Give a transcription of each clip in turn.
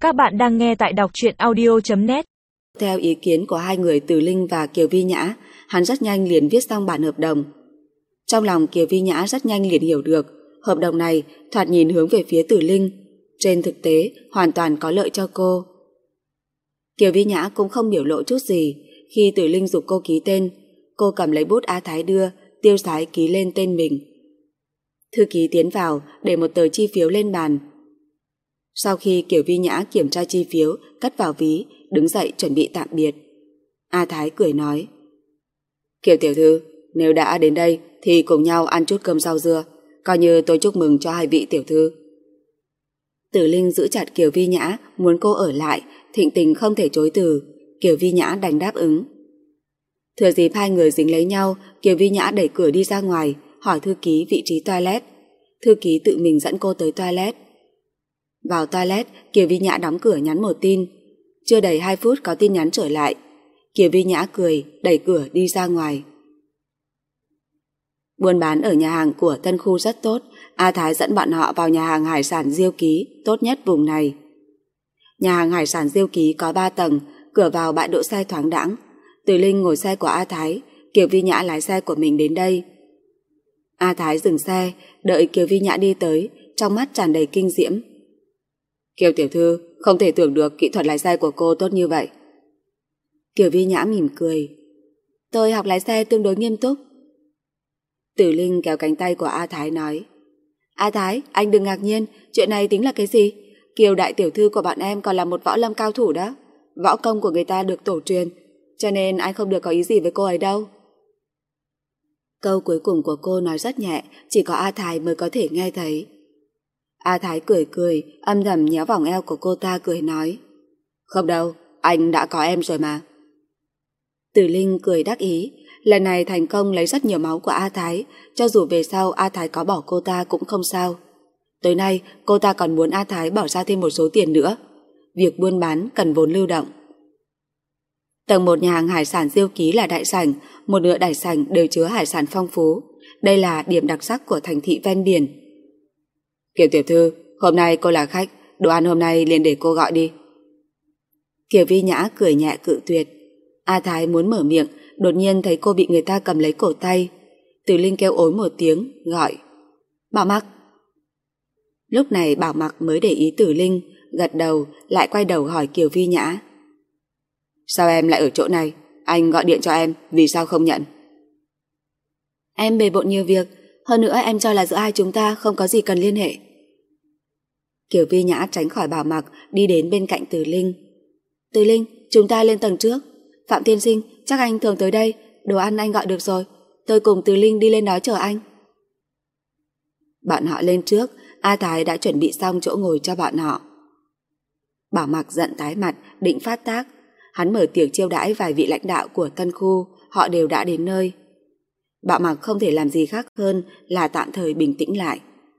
Các bạn đang nghe tại đọc truyện audio.net. Theo ý kiến của hai người Từ Linh và Kiều Vi Nhã, hắn rất nhanh liền viết xong bản hợp đồng. Trong lòng Kiều Vi Nhã rất nhanh liền hiểu được, hợp đồng này thoạt nhìn hướng về phía Từ Linh, trên thực tế hoàn toàn có lợi cho cô. Kiều Vi Nhã cũng không biểu lộ chút gì, khi Từ Linh giục cô ký tên, cô cầm lấy bút A Thái đưa, tiêu sái ký lên tên mình. Thư ký tiến vào, để một tờ chi phiếu lên bàn. Sau khi Kiều Vi Nhã kiểm tra chi phiếu, cất vào ví, đứng dậy chuẩn bị tạm biệt. A Thái cười nói: Kiều tiểu thư, nếu đã đến đây thì cùng nhau ăn chút cơm rau dưa, coi như tôi chúc mừng cho hai vị tiểu thư. Tử Linh giữ chặt Kiều Vi Nhã, muốn cô ở lại, thịnh tình không thể chối từ. Kiều Vi Nhã đành đáp ứng. Thừa dịp hai người dính lấy nhau, Kiều Vi Nhã đẩy cửa đi ra ngoài, hỏi thư ký vị trí toilet. Thư ký tự mình dẫn cô tới toilet. Vào toilet, Kiều Vi Nhã đóng cửa nhắn một tin. Chưa đầy 2 phút có tin nhắn trở lại. Kiều Vi Nhã cười, đẩy cửa đi ra ngoài. Buôn bán ở nhà hàng của Tân Khu rất tốt. A Thái dẫn bọn họ vào nhà hàng hải sản Diêu Ký, tốt nhất vùng này. Nhà hàng hải sản Diêu Ký có 3 tầng, cửa vào bãi đỗ xe thoáng đãng. Từ Linh ngồi xe của A Thái, Kiều Vi Nhã lái xe của mình đến đây. A Thái dừng xe, đợi Kiều Vi Nhã đi tới, trong mắt tràn đầy kinh diễm. Kiều tiểu thư, không thể tưởng được kỹ thuật lái xe của cô tốt như vậy. Kiều Vi Nhã mỉm cười. Tôi học lái xe tương đối nghiêm túc. Tử Linh kéo cánh tay của A Thái nói: A Thái, anh đừng ngạc nhiên, chuyện này tính là cái gì? Kiều đại tiểu thư của bọn em còn là một võ lâm cao thủ đó. Võ công của người ta được tổ truyền, cho nên anh không được có ý gì với cô ấy đâu. Câu cuối cùng của cô nói rất nhẹ, chỉ có A Thái mới có thể nghe thấy. A Thái cười cười, âm thầm nhéo vòng eo của cô ta cười nói: Không đâu, anh đã có em rồi mà. Tử Linh cười đắc ý, lần này thành công lấy rất nhiều máu của A Thái, cho dù về sau A Thái có bỏ cô ta cũng không sao. Tối nay cô ta còn muốn A Thái bỏ ra thêm một số tiền nữa. Việc buôn bán cần vốn lưu động. Tầng 1 nhà hàng hải sản Diêu Ký là đại sảnh, một nửa đại sảnh đều chứa hải sản phong phú. Đây là điểm đặc sắc của thành thị ven biển. Kiều tiểu thư, hôm nay cô là khách, đồ ăn hôm nay liền để cô gọi đi. Kiều Vi Nhã cười nhẹ cự tuyệt. A Thái muốn mở miệng, đột nhiên thấy cô bị người ta cầm lấy cổ tay. Từ Linh kêu ối một tiếng, gọi: Bảo Mặc. Lúc này Bảo Mặc mới để ý Tử Linh, gật đầu, lại quay đầu hỏi Kiều Vi Nhã: Sao em lại ở chỗ này? Anh gọi điện cho em, vì sao không nhận? Em bề bộn nhiều việc, hơn nữa em cho là giữa hai chúng ta không có gì cần liên hệ. Kiều Vi Nhã tránh khỏi Bảo Mặc, đi đến bên cạnh Từ Linh. Từ Linh, chúng ta lên tầng trước. Phạm tiên sinh, chắc anh thường tới đây, đồ ăn anh gọi được rồi. Tôi cùng Từ Linh đi lên đó chờ anh. Bọn họ lên trước, A Thái đã chuẩn bị xong chỗ ngồi cho bọn họ. Bảo Mặc giận tái mặt, định phát tác. Hắn mở tiệc chiêu đãi vài vị lãnh đạo của Tân Khu, họ đều đã đến nơi. Bảo Mặc không thể làm gì khác hơn là tạm thời bình tĩnh lại.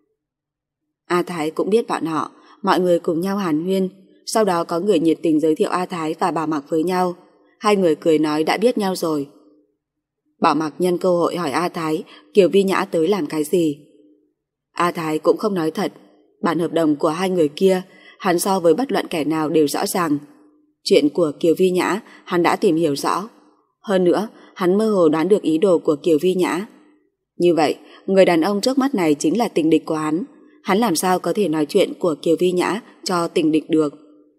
A Thái cũng biết bọn họ, mọi người cùng nhau hàn huyên, sau đó có người nhiệt tình giới thiệu A Thái và Bảo Mặc với nhau. Hai người cười nói đã biết nhau rồi. Bảo Mặc nhân cơ hội hỏi A Thái Kiều Vi Nhã tới làm cái gì. A Thái cũng không nói thật. Bản hợp đồng của hai người kia hắn so với bất luận kẻ nào đều rõ ràng. Chuyện của Kiều Vi Nhã hắn đã tìm hiểu rõ. Hơn nữa hắn mơ hồ đoán được ý đồ của Kiều Vi Nhã. Như vậy người đàn ông trước mắt này chính là tình địch của hắn. Hắn làm sao có thể nói chuyện của Kiều Vi Nhã cho tình địch được.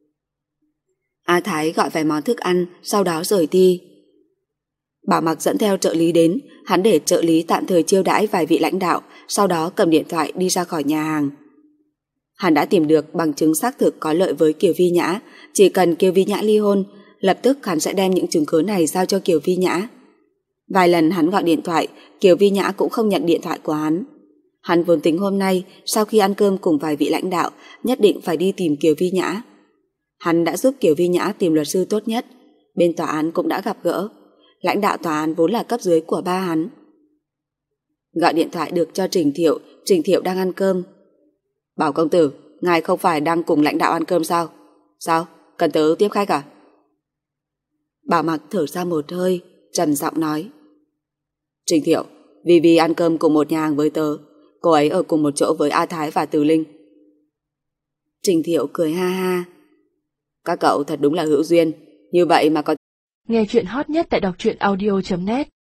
A Thái gọi vài món thức ăn, sau đó rời đi. Bảo Mặc dẫn theo trợ lý đến, hắn để trợ lý tạm thời chiêu đãi vài vị lãnh đạo, sau đó cầm điện thoại đi ra khỏi nhà hàng. Hắn đã tìm được bằng chứng xác thực có lợi với Kiều Vi Nhã, chỉ cần Kiều Vi Nhã ly hôn, lập tức hắn sẽ đem những chứng cứ này giao cho Kiều Vi Nhã. Vài lần hắn gọi điện thoại, Kiều Vi Nhã cũng không nhận điện thoại của hắn. Hắn vốn tính hôm nay, sau khi ăn cơm cùng vài vị lãnh đạo, nhất định phải đi tìm Kiều Vi Nhã. Hắn đã giúp Kiều Vi Nhã tìm luật sư tốt nhất, bên tòa án cũng đã gặp gỡ. Lãnh đạo tòa án vốn là cấp dưới của ba hắn. Gọi điện thoại được cho Trình Thiệu đang ăn cơm. Bảo công tử, ngài không phải đang cùng lãnh đạo ăn cơm sao? Sao? Cần tớ tiếp khách à? Bảo Mặc thở ra một hơi, trầm giọng nói: Trình Thiệu, vì ăn cơm cùng một nhà hàng với tớ, cô ấy ở cùng một chỗ với A Thái và Từ Linh. Trình Thiệu cười ha ha: Các cậu thật đúng là hữu duyên. Như vậy mà có... Nghe chuyện hot nhất tại đọc truyện audio.net